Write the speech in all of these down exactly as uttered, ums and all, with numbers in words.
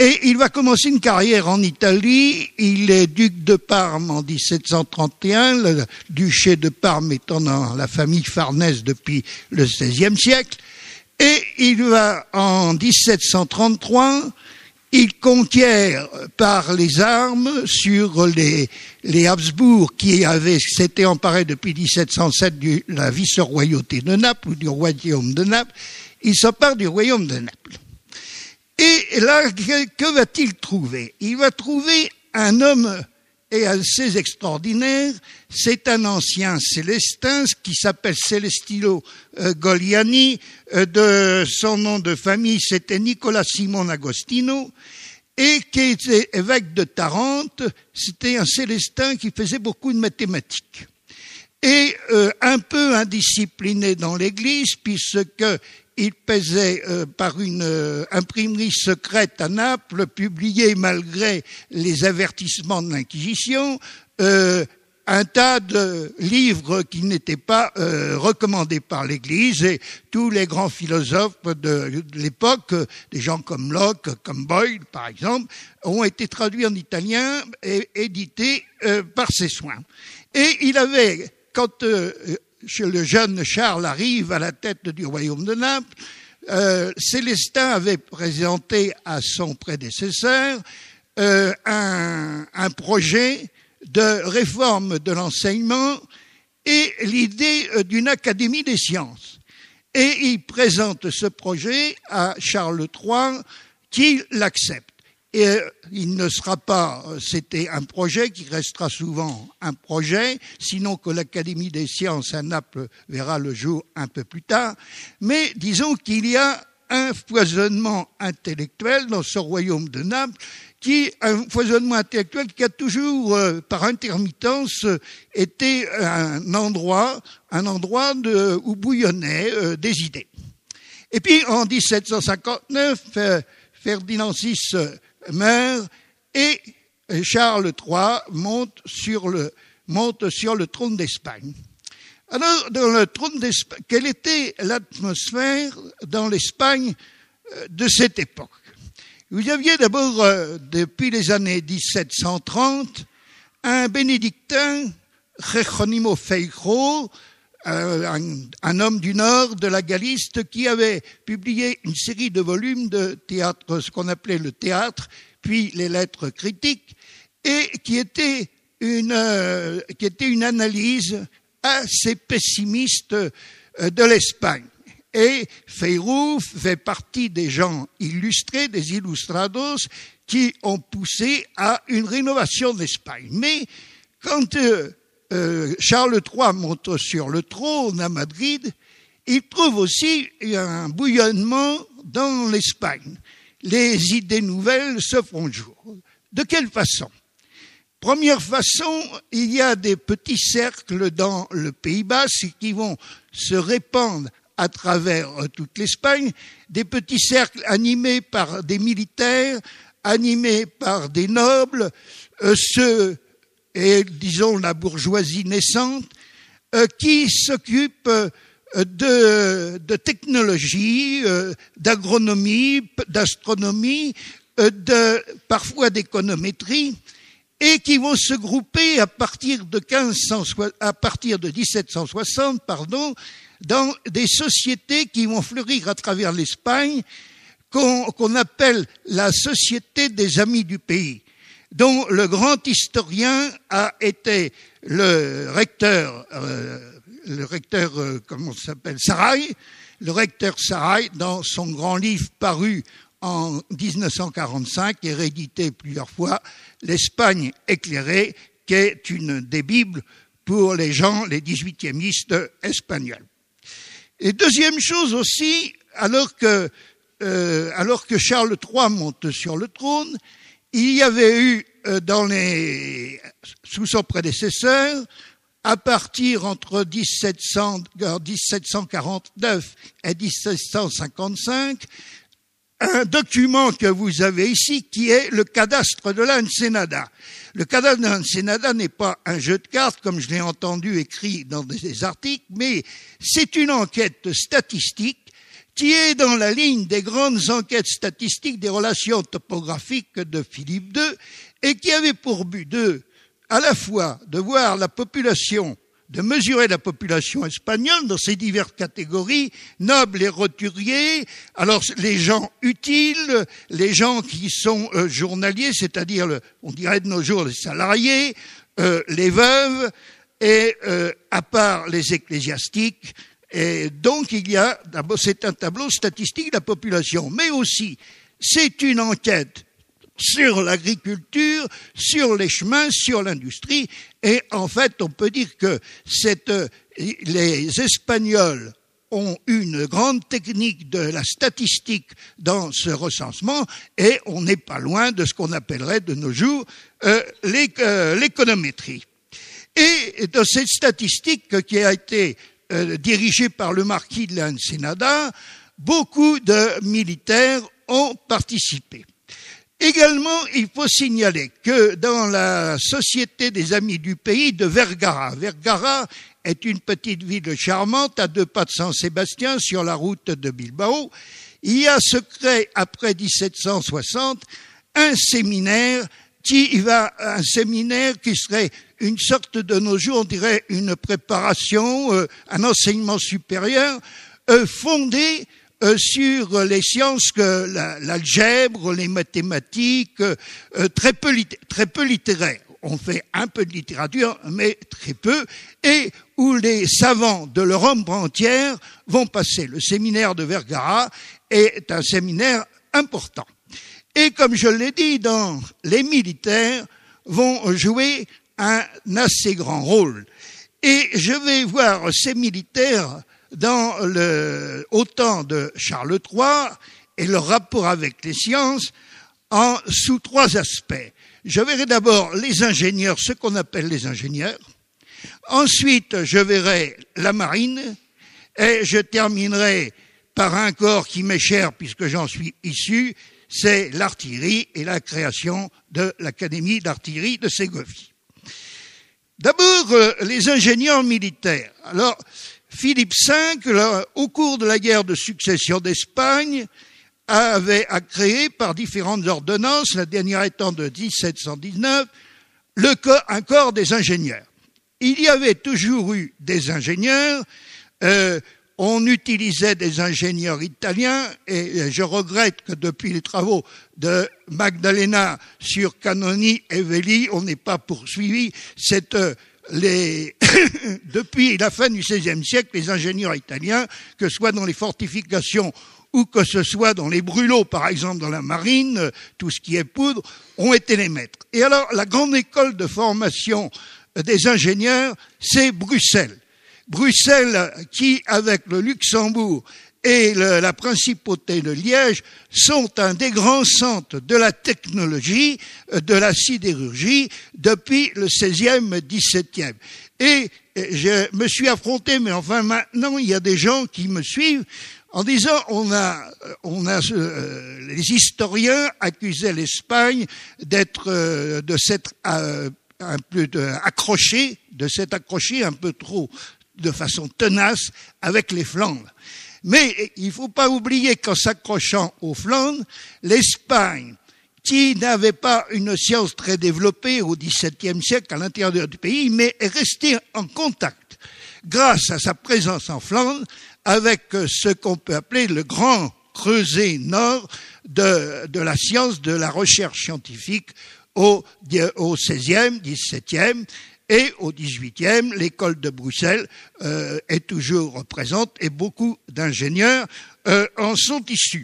Et il va commencer une carrière en Italie. Il est duc de Parme en dix-sept cent trente et un, le duché de Parme étant dans la famille Farnèse depuis le seizième siècle. Et il va, en dix-sept cent trente-trois, il conquiert par les armes sur les, les Habsbourg qui avaient, s'étaient emparés depuis dix-sept cent sept de la vice-royauté de Naples ou du royaume de Naples. Il s'empare du royaume de Naples. Et là, que, que va-t-il trouver? Il va trouver un homme et assez extraordinaire. C'est un ancien Célestin qui s'appelle Celestino euh, Goliani. Euh, de son nom de famille, c'était Nicolas Simon Agostino, et qui était évêque de Tarente. C'était un Célestin qui faisait beaucoup de mathématiques. Et euh, un peu indiscipliné dans l'Église, puisque il pesait euh, par une euh, imprimerie secrète à Naples, publié malgré les avertissements de l'Inquisition, euh, un tas de livres qui n'étaient pas euh, recommandés par l'Église, et tous les grands philosophes de, de l'époque, des gens comme Locke, comme Boyle par exemple, ont été traduits en italien et édités euh, par ses soins. Et il avait, quand euh, le jeune Charles arrive à la tête du royaume de Naples, euh, Célestin avait présenté à son prédécesseur euh, un, un projet de réforme de l'enseignement et l'idée d'une académie des sciences. Et il présente ce projet à Charles trois qui l'accepte. Et il ne sera pas, c'était un projet qui restera souvent un projet, sinon que l'Académie des sciences à Naples verra le jour un peu plus tard. Mais disons qu'il y a un foisonnement intellectuel dans ce royaume de Naples, qui un foisonnement intellectuel qui a toujours, euh, par intermittence, été un endroit, un endroit de, où bouillonnaient euh, des idées. Et puis en dix-sept cent cinquante-neuf, euh, Ferdinand six meurt et Charles trois monte sur le, monte sur le trône d'Espagne. Alors, dans le trône d'Espagne, quelle était l'atmosphère dans l'Espagne de cette époque? Vous aviez d'abord, euh, depuis les années dix-sept cent trente, un bénédictin, Jerónimo Feijó, euh, un, un homme du nord de la Galice, qui avait publié une série de volumes de théâtre, ce qu'on appelait le théâtre, puis les lettres critiques, et qui était une, euh, qui était une analyse assez pessimiste euh, de l'Espagne. Et Feijó fait partie des gens illustrés, des illustrados, qui ont poussé à une rénovation d'Espagne. Mais quand euh, euh, Charles trois monte sur le trône à Madrid, il trouve aussi un bouillonnement dans l'Espagne. Les idées nouvelles se font jour. De quelle façon? Première façon, il y a des petits cercles dans le Pays Basque qui vont se répandre à travers toute l'Espagne, des petits cercles animés par des militaires, animés par des nobles, euh, ceux, et disons la bourgeoisie naissante, euh, qui s'occupent euh, de, de technologie, euh, d'agronomie, d'astronomie, euh, de, parfois d'économétrie, et qui vont se grouper à partir de quinze cent, à partir de dix-sept cent soixante, pardon, dans des sociétés qui vont fleurir à travers l'Espagne, qu'on, qu'on appelle la Société des Amis du Pays, dont le grand historien a été le recteur, euh, le recteur, euh, comment ça s'appelle, Saray, le recteur Saray, dans son grand livre paru en dix-neuf cent quarante-cinq et réédité plusieurs fois, L'Espagne éclairée, qui est une des bibles pour les gens, les dix-huitiémistes espagnols. Et deuxième chose aussi, alors que, euh, alors que Charles trois monte sur le trône, il y avait eu euh, dans les, sous son prédécesseur, à partir entre dix-sept cents, dix-sept cent quarante-neuf et dix-sept cent cinquante-cinq, un document que vous avez ici qui est le cadastre de l'Ensenada. Le cadastre de l'Ensenada n'est pas un jeu de cartes, comme je l'ai entendu écrit dans des articles, mais c'est une enquête statistique qui est dans la ligne des grandes enquêtes statistiques des relations topographiques de Philippe deux, et qui avait pour but de, à la fois, de voir la population, de mesurer la population espagnole dans ses diverses catégories, nobles et roturiers, alors les gens utiles, les gens qui sont euh, journaliers, c'est-à-dire, le, on dirait de nos jours, les salariés, euh, les veuves, et euh, à part les ecclésiastiques. Et donc il y a, d'abord c'est un tableau statistique de la population, mais aussi c'est une enquête sur l'agriculture, sur les chemins, sur l'industrie, et en fait on peut dire que cette, les Espagnols ont une grande technique de la statistique dans ce recensement, et on n'est pas loin de ce qu'on appellerait de nos jours euh, euh, l'économétrie. Et dans cette statistique qui a été euh, dirigée par le marquis de la Ensenada, beaucoup de militaires ont participé. Également, il faut signaler que dans la Société des Amis du Pays de Vergara, Vergara est une petite ville charmante à deux pas de Saint-Sébastien sur la route de Bilbao, il y a se crée après dix-sept cent soixante un séminaire qui va, un séminaire qui serait une sorte de nos jours, on dirait une préparation, euh, un enseignement supérieur euh, fondé Euh, sur les sciences que la, l'algèbre, les mathématiques, euh, très peu lit- très peu littéraires. On fait un peu de littérature, mais très peu, et où les savants de l'Europe entière vont passer. Le séminaire de Vergara est un séminaire important. Et comme je l'ai dit, dans les militaires vont jouer un assez grand rôle. Et je vais voir ces militaires dans le, au temps de Charles trois et le rapport avec les sciences en, sous trois aspects. Je verrai d'abord les ingénieurs, ce qu'on appelle les ingénieurs. Ensuite, je verrai la marine et je terminerai par un corps qui m'est cher puisque j'en suis issu, c'est l'artillerie et la création de l'Académie d'artillerie de Ségovie. D'abord, les ingénieurs militaires. Alors, Philippe cinq, là, au cours de la guerre de succession d'Espagne, avait à créer par différentes ordonnances, la dernière étant de dix-sept cent dix-neuf, le corps, un corps des ingénieurs. Il y avait toujours eu des ingénieurs, euh, on utilisait des ingénieurs italiens, et je regrette que depuis les travaux de Magdalena sur Canoni et Velli, on n'ait pas poursuivi cette... Les depuis la fin du seizième siècle, les ingénieurs italiens, que ce soit dans les fortifications ou que ce soit dans les brûlots, par exemple dans la marine, tout ce qui est poudre, ont été les maîtres. Et alors, la grande école de formation des ingénieurs, c'est Bruxelles. Bruxelles qui, avec le Luxembourg et le, la principauté de Liège, sont un des grands centres de la technologie, de la sidérurgie, depuis le seizième, dix-septième. Et je me suis affronté, mais enfin maintenant, il y a des gens qui me suivent, en disant, on a, on a, euh, les historiens accusaient l'Espagne d'être, euh, de s'être euh, un peu de, accroché, de s'être accroché un peu trop, de façon tenace, avec les Flandres. Mais il ne faut pas oublier qu'en s'accrochant aux Flandres, l'Espagne, qui n'avait pas une science très développée au dix-septième siècle à l'intérieur du pays, mais est restée en contact, grâce à sa présence en Flandre, avec ce qu'on peut appeler le grand creuset nord de, de la science, de la recherche scientifique au, au seizième, dix-septième, et au dix-huitième, l'école de Bruxelles euh, est toujours présente et beaucoup d'ingénieurs euh, en sont issus.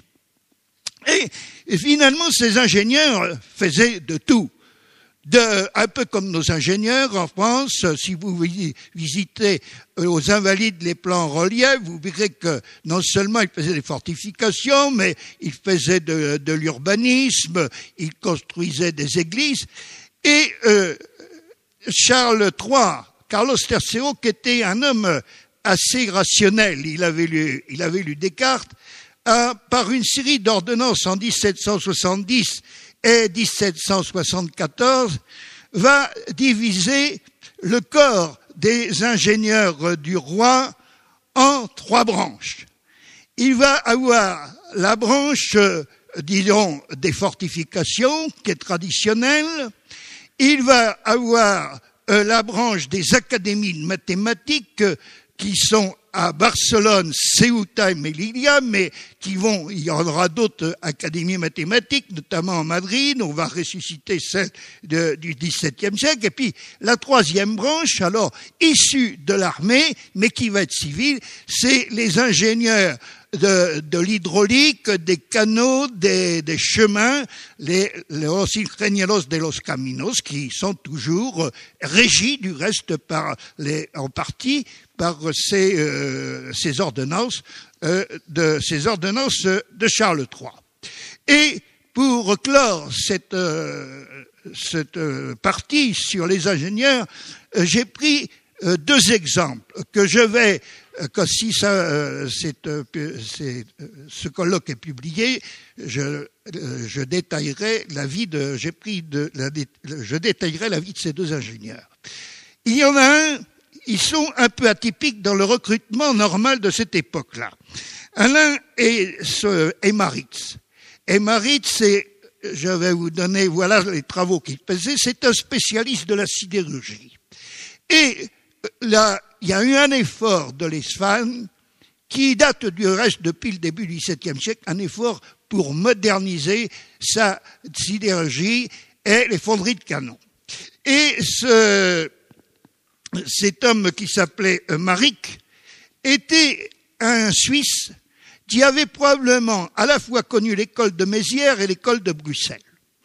Et, et finalement, ces ingénieurs faisaient de tout. De, un peu comme nos ingénieurs en France, si vous visitez aux Invalides les plans en relief, vous verrez que non seulement ils faisaient des fortifications, mais ils faisaient de, de l'urbanisme, ils construisaient des églises. Et euh, Charles trois, Carlos tercero, qui était un homme assez rationnel, il avait lu, il avait lu Descartes, a, par une série d'ordonnances en dix-sept cent soixante-dix et dix-sept cent soixante-quatorze, va diviser le corps des ingénieurs du roi en trois branches. il va avoir la branche, euh, disons, des fortifications, qui est traditionnelle. Il va avoir euh, la branche des académies de mathématiques, euh, qui sont à Barcelone, Ceuta et Melilla, mais qui vont, il y en aura d'autres académies mathématiques, notamment en Madrid. On va ressusciter celle de, du dix-septième siècle. Et puis, la troisième branche, alors, issue de l'armée, mais qui va être civile, c'est les ingénieurs de, de l'hydraulique, des canaux, des, des chemins, les los ingenieros de los caminos, qui sont toujours régis, du reste, par les, en partie, par ces, euh, ces ordonnances, euh, de, ces ordonnances de Charles trois. Et pour clore cette, euh, cette euh, partie sur les ingénieurs, euh, j'ai pris euh, deux exemples que je vais, euh, que si ça, euh, c'est, euh, c'est, euh, ce colloque est publié, je, euh, je détaillerai la vie de, j'ai pris de, la, je détaillerai la vie de ces deux ingénieurs. Il y en a un. Ils sont un peu atypiques dans le recrutement normal de cette époque-là. L'un est, ce, est Maritz. Et Maritz, c'est, je vais vous donner, voilà les travaux qu'il faisait, c'est un spécialiste de la sidérurgie. Et là, il y a eu un effort de l'Espagne qui date du reste depuis le début du dix-septième siècle, un effort pour moderniser sa sidérurgie et les fonderies de canons. Et ce... cet homme qui s'appelait Maric était un Suisse qui avait probablement à la fois connu l'école de Mézières et l'école de Bruxelles.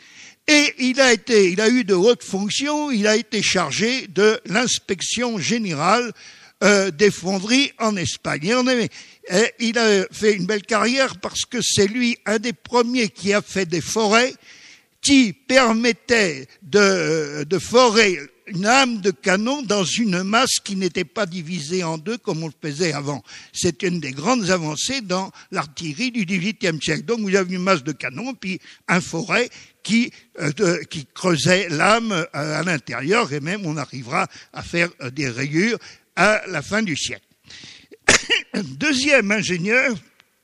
Et il a été, il a eu de hautes fonctions, il a été chargé de l'inspection générale euh, des fonderies en Espagne. Et on avait, et il a fait une belle carrière parce que c'est lui un des premiers qui a fait des forêts qui permettaient de, de forer une âme de canon dans une masse qui n'était pas divisée en deux comme on le faisait avant. C'est une des grandes avancées dans l'artillerie du dix-huitième siècle. Donc vous avez une masse de canon, puis un forêt qui, euh, de, qui creusait l'âme euh, à l'intérieur, et même on arrivera à faire euh, des rayures à la fin du siècle. Deuxième ingénieur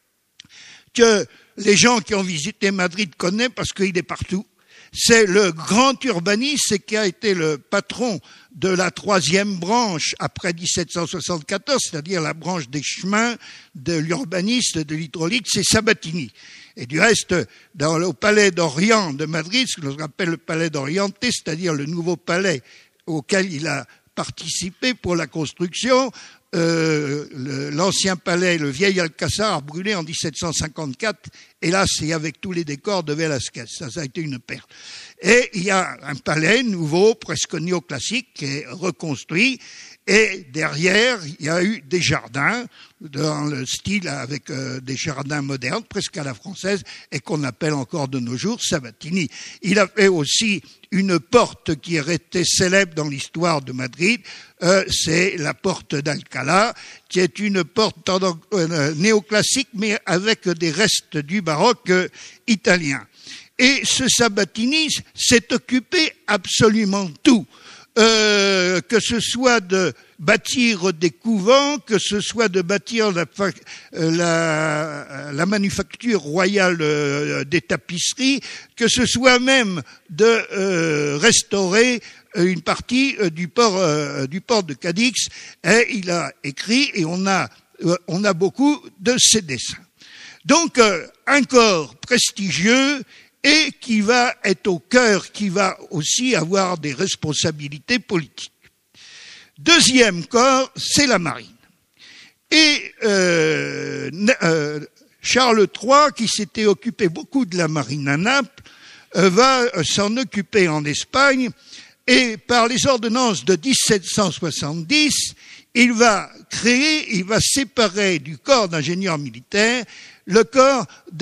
que les gens qui ont visité Madrid connaissent parce qu'il est partout, c'est le grand urbaniste qui a été le patron de la troisième branche après dix-sept cent soixante-quatorze, c'est-à-dire la branche des chemins, de l'urbaniste, de l'hydraulique, c'est Sabatini. Et du reste, dans le palais d'Orient de Madrid, ce que l'on appelle le palais d'Oriente, c'est-à-dire le nouveau palais auquel il a participé pour la construction, Euh, le, l'ancien palais, le vieil Alcázar, a brûlé en dix-sept cent cinquante-quatre, hélas, et avec tous les décors de Velázquez. Ça, ça a été une perte. Et il y a un palais nouveau, presque néoclassique, qui est reconstruit, et derrière, il y a eu des jardins, dans le style avec euh, des jardins modernes, presque à la française, et qu'on appelle encore de nos jours Sabatini. Il a fait aussi une porte qui est restée célèbre dans l'histoire de Madrid, euh, c'est la porte d'Alcalá, qui est une porte euh, néoclassique, mais avec des restes du baroque euh, italien. Et ce Sabatini s'est occupé absolument tout. Euh, que ce soit de bâtir des couvents, que ce soit de bâtir la, la, la manufacture royale des tapisseries, que ce soit même de euh, restaurer une partie du port, euh, du port de Cadix. Et il a écrit, et on a, euh, on a beaucoup de ses dessins. Donc, euh, un corps prestigieux, et qui va être au cœur, qui va aussi avoir des responsabilités politiques. Deuxième corps, c'est la marine. Et euh, euh, Charles trois, qui s'était occupé beaucoup de la marine à Naples, euh, va s'en occuper en Espagne, et par les ordonnances de dix-sept cent soixante-dix, il va créer, il va séparer du corps d'ingénieurs militaires le corps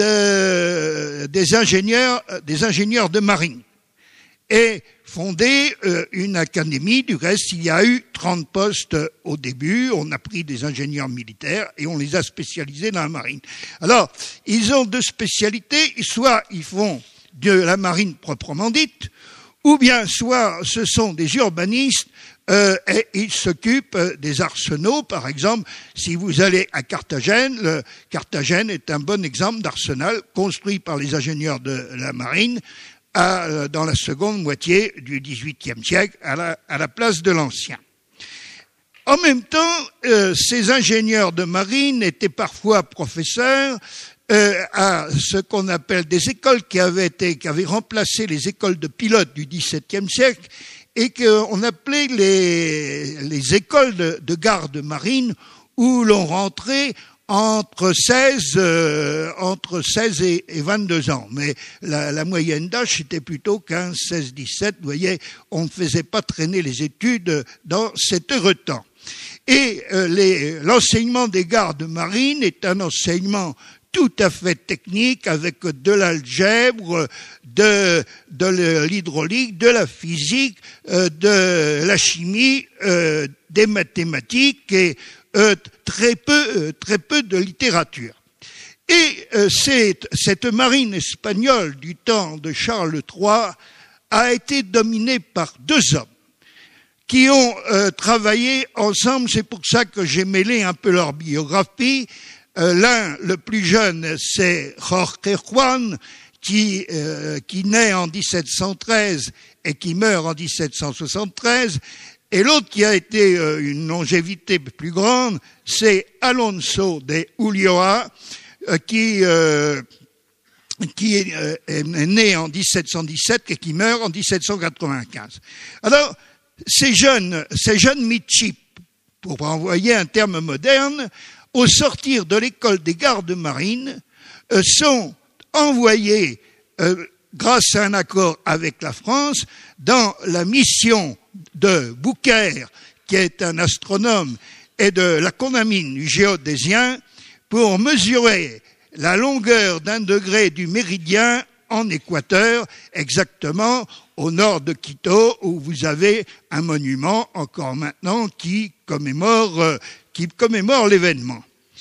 de, des ingénieurs, des ingénieurs de marine, et fonder euh, une académie. Du reste, il y a eu trente postes au début. On a pris des ingénieurs militaires et on les a spécialisés dans la marine. Alors, ils ont deux spécialités. Soit ils font de la marine proprement dite, ou bien soit ce sont des urbanistes Euh, et il s'occupe des arsenaux. Par exemple, si vous allez à Carthagène, le, Carthagène est un bon exemple d'arsenal construit par les ingénieurs de la marine à, dans la seconde moitié du dix-huitième siècle, à la, à la place de l'Ancien. En même temps, euh, ces ingénieurs de marine étaient parfois professeurs euh, à ce qu'on appelle des écoles qui avaient été, qui avaient remplacé les écoles de pilotes du dix-septième siècle, et qu'on appelait les, les écoles de, de garde marine, où l'on rentrait entre seize, euh, entre seize et, et vingt-deux ans. Mais la, la moyenne d'âge, c'était plutôt quinze, seize, dix-sept. Vous voyez, on ne faisait pas traîner les études dans cet heureux temps. Et euh, les, l'enseignement des gardes marines est un enseignement tout à fait technique, avec de l'algèbre, de, de l'hydraulique, de la physique, euh, de la chimie, euh, des mathématiques et euh, très peu, euh, très peu de littérature. Et euh, cette, cette marine espagnole du temps de Charles trois a été dominée par deux hommes qui ont euh, travaillé ensemble. C'est pour ça que j'ai mêlé un peu leur biographie. Euh, l'un, le plus jeune, c'est Jorge Juan, qui, euh, qui naît en dix-sept cent treize et qui meurt en dix-sept cent soixante-treize. Et l'autre qui a été euh, une longévité plus grande, c'est Alonso de Ulloa, euh, qui, euh, qui est, euh, est né en dix-sept cent dix-sept et qui meurt en dix-sept cent quatre-vingt-quinze. Alors, ces jeunes, ces jeunes midship, pour envoyer un terme moderne, au sortir de l'école des gardes marines, euh, sont envoyés, euh, grâce à un accord avec la France, dans la mission de Bouquer, qui est un astronome, et de la Condamine, géodésien, pour mesurer la longueur d'un degré du méridien en Équateur, exactement au nord de Quito, où vous avez un monument encore maintenant qui commémore, euh, qui commémore l'événement.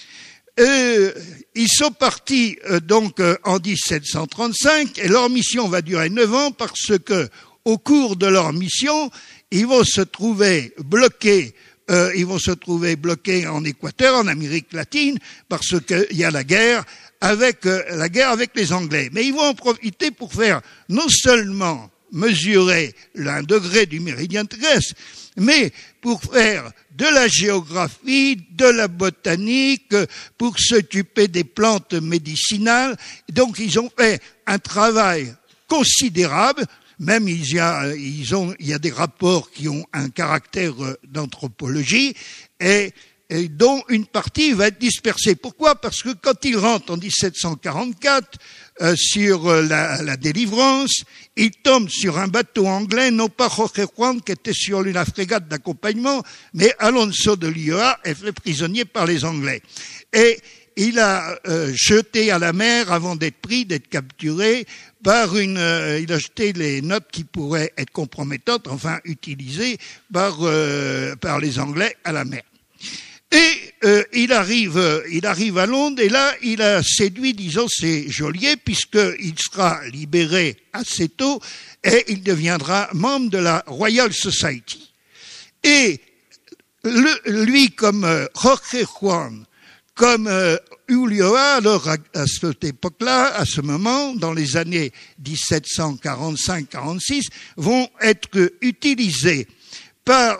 Euh, ils sont partis euh, donc euh, en dix-sept cent trente-cinq et leur mission va durer neuf ans parce que au cours de leur mission, ils vont se trouver bloqués, euh, ils vont se trouver bloqués en Équateur, en Amérique latine, parce qu'il y a la guerre avec euh, la guerre avec les Anglais. Mais ils vont en profiter pour faire non seulement mesurer l'un degré du méridien terrestre, mais pour faire de la géographie, de la botanique, pour s'occuper des plantes médicinales. Donc ils ont fait un travail considérable, même il y a, ils ont, il y a des rapports qui ont un caractère d'anthropologie, et, et dont une partie va être dispersée. Pourquoi ? Parce que quand ils rentrent en dix-sept cent quarante-quatre, Euh, sur euh, la, la délivrance, il tombe sur un bateau anglais, non pas Jorge Juan qui était sur la frégate d'accompagnement, mais Alonso de Ulloa est fait prisonnier par les Anglais. Et il a euh, jeté à la mer avant d'être pris, d'être capturé par une, euh, il a jeté les notes qui pourraient être compromettantes, enfin utilisées par, euh, par les Anglais à la mer. Et euh, il arrive, il arrive à Londres et là, il a séduit, disons, ses geôliers puisqu'il sera libéré assez tôt et il deviendra membre de la Royal Society. Et le, lui, comme euh, Jorge Juan, comme euh, Ulloa, alors à, à cette époque-là, à ce moment, dans les années dix-sept cent quarante-cinq quarante-six, vont être utilisés par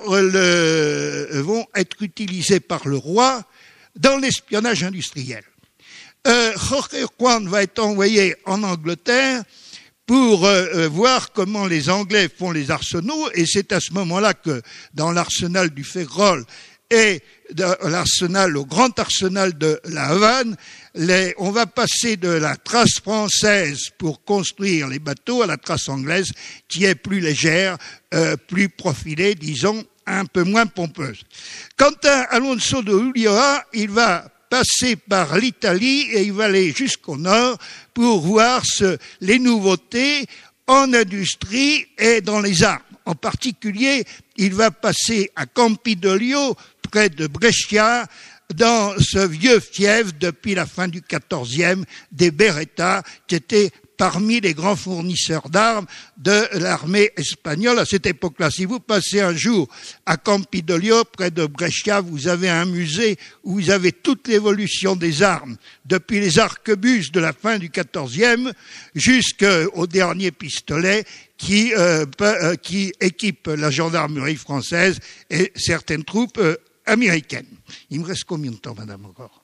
le, vont être utilisés par le roi dans l'espionnage industriel. Euh, Jorge Juan va être envoyé en Angleterre pour euh, voir comment les Anglais font les arsenaux, et c'est à ce moment-là que dans l'arsenal du Ferrol et dans l'arsenal, le grand arsenal de la Havane, les, on va passer de la trace française pour construire les bateaux à la trace anglaise qui est plus légère, euh, plus profilée, disons, un peu moins pompeuse. Quant à Alonso de Ulloa, il va passer par l'Italie et il va aller jusqu'au nord pour voir ce, les nouveautés en industrie et dans les armes. En particulier, il va passer à Campidoglio, près de Brescia, dans ce vieux fief depuis la fin du quatorzième des Beretta, qui était parmi les grands fournisseurs d'armes de l'armée espagnole à cette époque-là. Si vous passez un jour à Campidoglio, près de Brescia, vous avez un musée où vous avez toute l'évolution des armes, depuis les arquebuses de la fin du quatorzième jusqu'au dernier pistolet qui, euh, euh, qui équipe la gendarmerie française et certaines troupes euh, américaines. Il me reste combien de temps, madame, encore?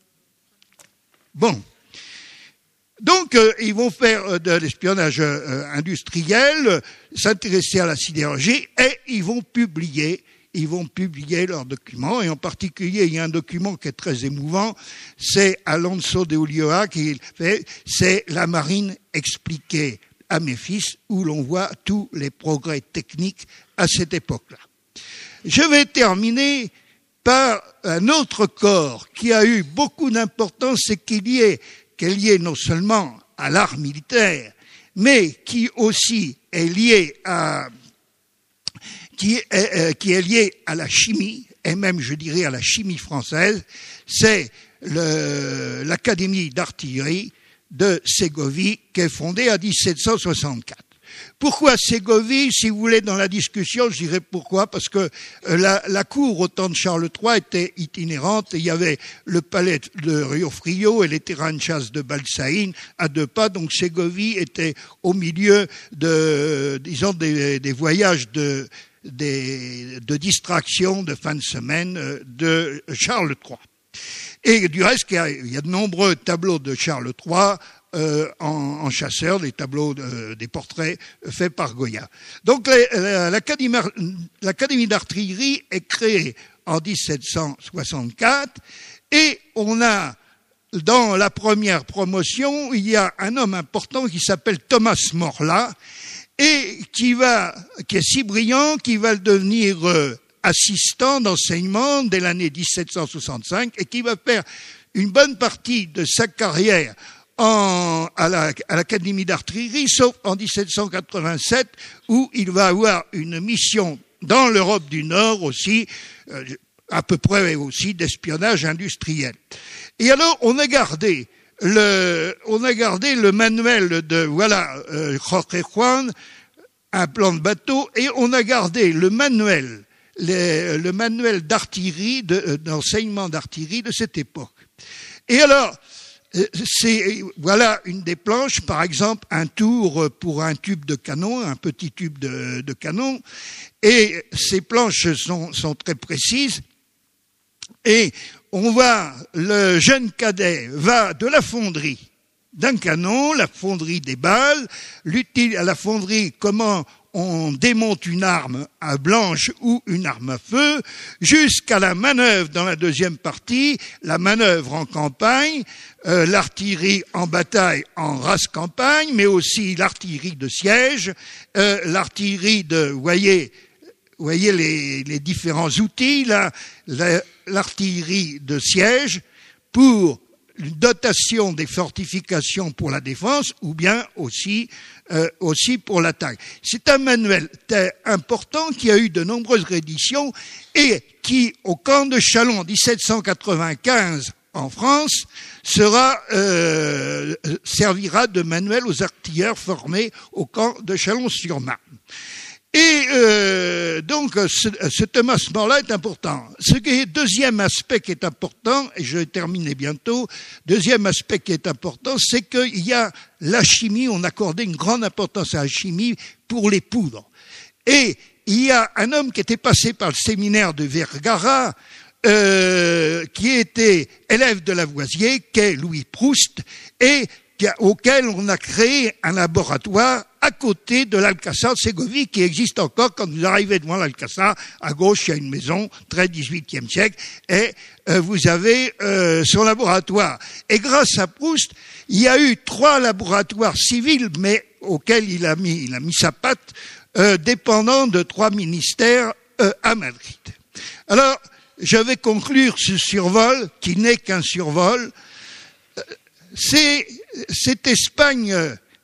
Bon. Donc, euh, ils vont faire euh, de l'espionnage euh, industriel, euh, s'intéresser à la sidérurgie, et ils vont publier, ils vont publier leurs documents. Et en particulier, il y a un document qui est très émouvant, c'est Alonso de Ulloa qui fait, c'est la marine expliquée à mes fils, où l'on voit tous les progrès techniques à cette époque-là. Je vais terminer par un autre corps qui a eu beaucoup d'importance et qui y est qui est lié non seulement à l'art militaire, mais qui aussi est lié à, qui est, euh, qui est lié à la chimie, et même, je dirais, à la chimie française, c'est le, l'Académie d'artillerie de Ségovie, qui est fondée en dix-sept cent soixante-quatre. Pourquoi Ségovie? Si vous voulez, dans la discussion, je dirais pourquoi, parce que la, la cour au temps de Charles trois était itinérante, et il y avait le palais de Rio Frio et les terrains de chasse de Balsaïn à deux pas, donc Ségovie était au milieu de, disons, des, des voyages de, des, de distraction de fin de semaine de Charles trois. Et du reste, il y a, il y a de nombreux tableaux de Charles trois, Euh, en, en chasseur, des tableaux, de, des portraits faits par Goya. Donc l'Académie, l'Académie d'artillerie est créée en dix-sept cent soixante-quatre et on a, dans la première promotion, il y a un homme important qui s'appelle Thomas Morla et qui va, qui est si brillant, qui va devenir euh, assistant d'enseignement dès l'année dix-sept cent soixante-cinq et qui va faire une bonne partie de sa carrière En, à, la, à l'Académie d'artillerie, sauf en dix-sept cent quatre-vingt-sept, où il va avoir une mission dans l'Europe du Nord aussi, euh, à peu près aussi d'espionnage industriel. Et alors, on a gardé le, on a gardé le manuel de, voilà, euh, Jorge Juan, un plan de bateau, et on a gardé le manuel, les, le manuel d'artillerie, de, d'enseignement d'artillerie de cette époque. Et alors, c'est, voilà une des planches, par exemple, un tour pour un tube de canon, un petit tube de, de canon, et ces planches sont, sont très précises, et on va, le jeune cadet va de la fonderie d'un canon, la fonderie des balles, l'utile à la fonderie, comment on démonte une arme à blanche ou une arme à feu, jusqu'à la manœuvre dans la deuxième partie, la manœuvre en campagne, euh, l'artillerie en bataille en race campagne, mais aussi l'artillerie de siège, euh, l'artillerie de, vous voyez, vous voyez les, les différents outils, là, la, l'artillerie de siège pour une dotation des fortifications pour la défense ou bien aussi euh, aussi pour l'attaque. C'est un manuel important qui a eu de nombreuses rééditions et qui, au camp de Châlons en dix-sept cent quatre-vingt-quinze en France, sera euh, servira de manuel aux artilleurs formés au camp de Châlons-sur-Marne. Et euh, donc, ce, ce Thomas Morla est important. Ce qui est deuxième aspect qui est important, et je vais terminer bientôt, deuxième aspect qui est important, c'est qu'il y a la chimie, on accordait une grande importance à la chimie pour les poudres. Et il y a un homme qui était passé par le séminaire de Vergara, euh, qui était élève de Lavoisier, qui est Louis Proust, et auquel on a créé un laboratoire à côté de l'Alcázar de Ségovie, qui existe encore. Quand vous arrivez devant l'Alcázar, à gauche, il y a une maison, très dix-huitième siècle, et euh, vous avez euh, son laboratoire. Et grâce à Proust, il y a eu trois laboratoires civils, mais auxquels il a mis, il a mis sa patte, euh, dépendant de trois ministères euh, à Madrid. Alors, je vais conclure ce survol, qui n'est qu'un survol. C'est cette Espagne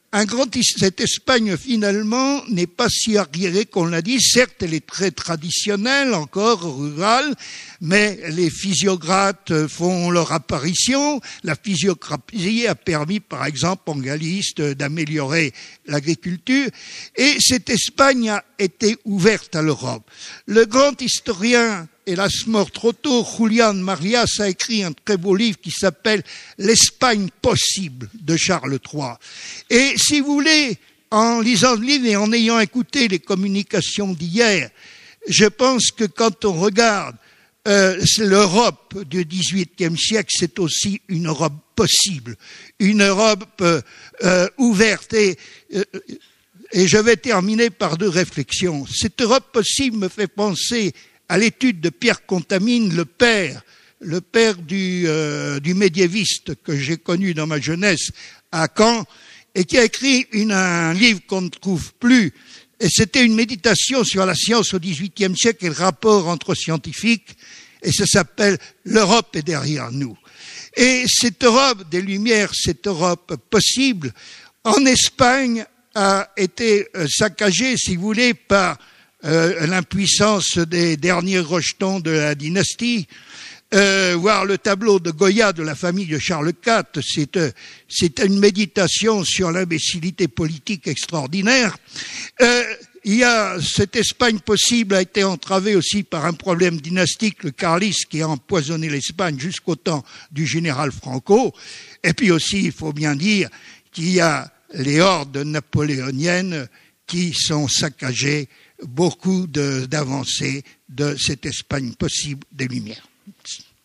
un grand, cette Espagne, finalement, n'est pas si arriérée qu'on l'a dit. Certes, elle est très traditionnelle, encore rurale, mais les physiocrates font leur apparition. La physiocratie a permis, par exemple, en Galice, d'améliorer l'agriculture. Et cette Espagne a été ouverte à l'Europe. Le grand historien, hélas mort trop tôt, Julián Marías a écrit un très beau livre qui s'appelle « L'Espagne possible » de Charles trois. Et si vous voulez, en lisant le livre et en ayant écouté les communications d'hier, je pense que quand on regarde euh, l'Europe du dix-huitième siècle, c'est aussi une Europe possible, une Europe euh, euh, ouverte. Et, euh, et je vais terminer par deux réflexions. Cette Europe possible me fait penser à l'étude de Pierre Contamine, le père, le père du, euh, du médiéviste que j'ai connu dans ma jeunesse à Caen, et qui a écrit une, un livre qu'on ne trouve plus. Et c'était une méditation sur la science au dix-huitième siècle et le rapport entre scientifiques, et ça s'appelle « L'Europe est derrière nous ». Et cette Europe des Lumières, cette Europe possible, en Espagne, a été saccagée, si vous voulez, par Euh, l'impuissance des derniers rejetons de la dynastie, euh, voir le tableau de Goya de la famille de Charles quatre, c'est, euh, c'est une méditation sur l'imbécilité politique extraordinaire. Euh, il y a, cette Espagne possible a été entravée aussi par un problème dynastique, le carlisme, qui a empoisonné l'Espagne jusqu'au temps du général Franco. Et puis aussi, il faut bien dire qu'il y a les hordes napoléoniennes qui sont saccagées beaucoup de, d'avancées de cette Espagne possible des Lumières.